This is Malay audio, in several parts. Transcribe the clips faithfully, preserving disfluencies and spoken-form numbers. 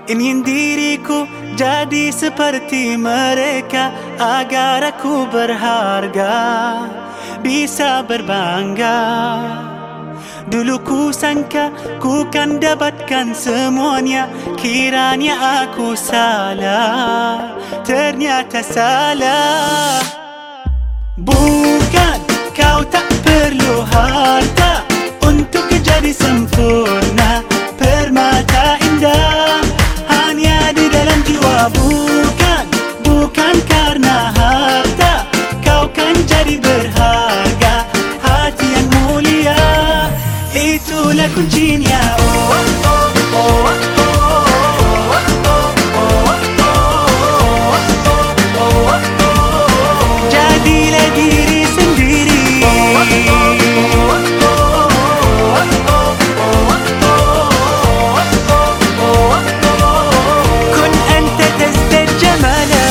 Ingin diriku jadi seperti mereka, agar aku berharga, bisa berbangga. Dulu ku sangka ku kan dapatkan semuanya, kiranya aku salah, ternyata salah. Bukan kau tak perlu harta untuk jadi sempurna, permata indah hanya di dalam jiwa. Bukan, bukan karena harta kau kan jadi berharga, hati yang mulia itulah kuncinya. Oh, oh, oh, oh, oh, oh. Jadilah diri sendiri. Kun anta tazdad jamala.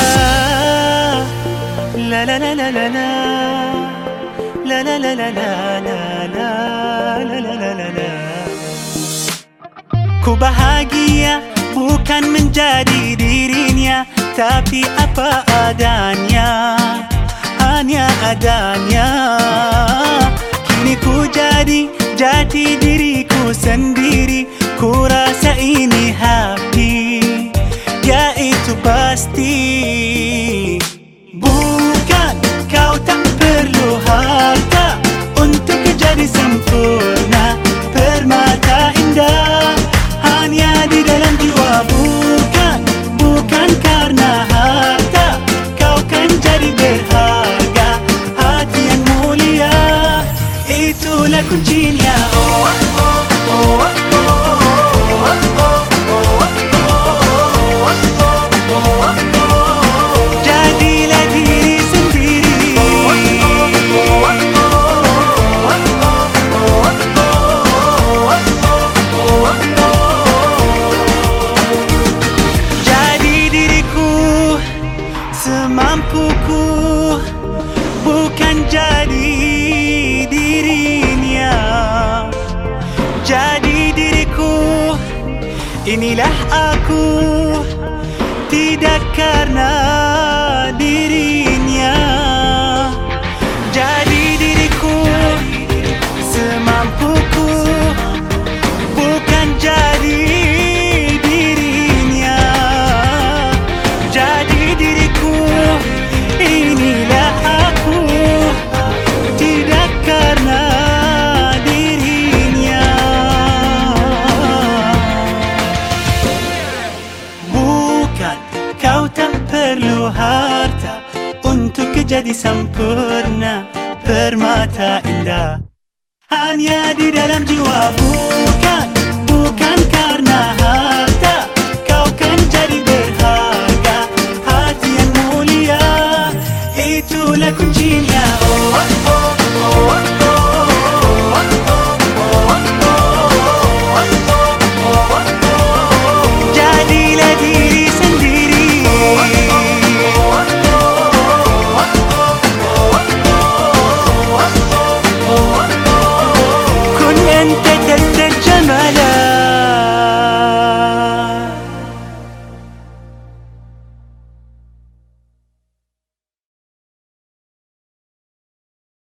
La la la la la la. La la la la la la la. La la la la la. Ku bahagia bukan menjadi dirinya, tapi apa adanya, hanya adanya. Kini ku jadi jati diriku sendiri, ku rasa ini happy, ya itu pasti. Bukan kau tak perlu harta untuk jadi sempurna, permata indah hanya di dalam jiwa. Bukan, bukan karena harta kau kan jadi berharga, hati yang mulia itulah kuncinya. Oh, oh, oh, oh, jadilah diri sendiri. Jadi diriku semampuku, bukan jadi dirinya. Jadi diriku, inilah aku, tidak karena dirinya. Jadi diriku semampuku, bukan jadi dirinya. Jadi diriku, inilah aku, tidak karena dirinya. Bukan kau tak perlu harta untuk jadi sempurna, permata indah hanya di dalam jiwa. Bukan, bukan karena harta kau kan jadi berharga, hati yang mulia itulah kuncinya. Oh,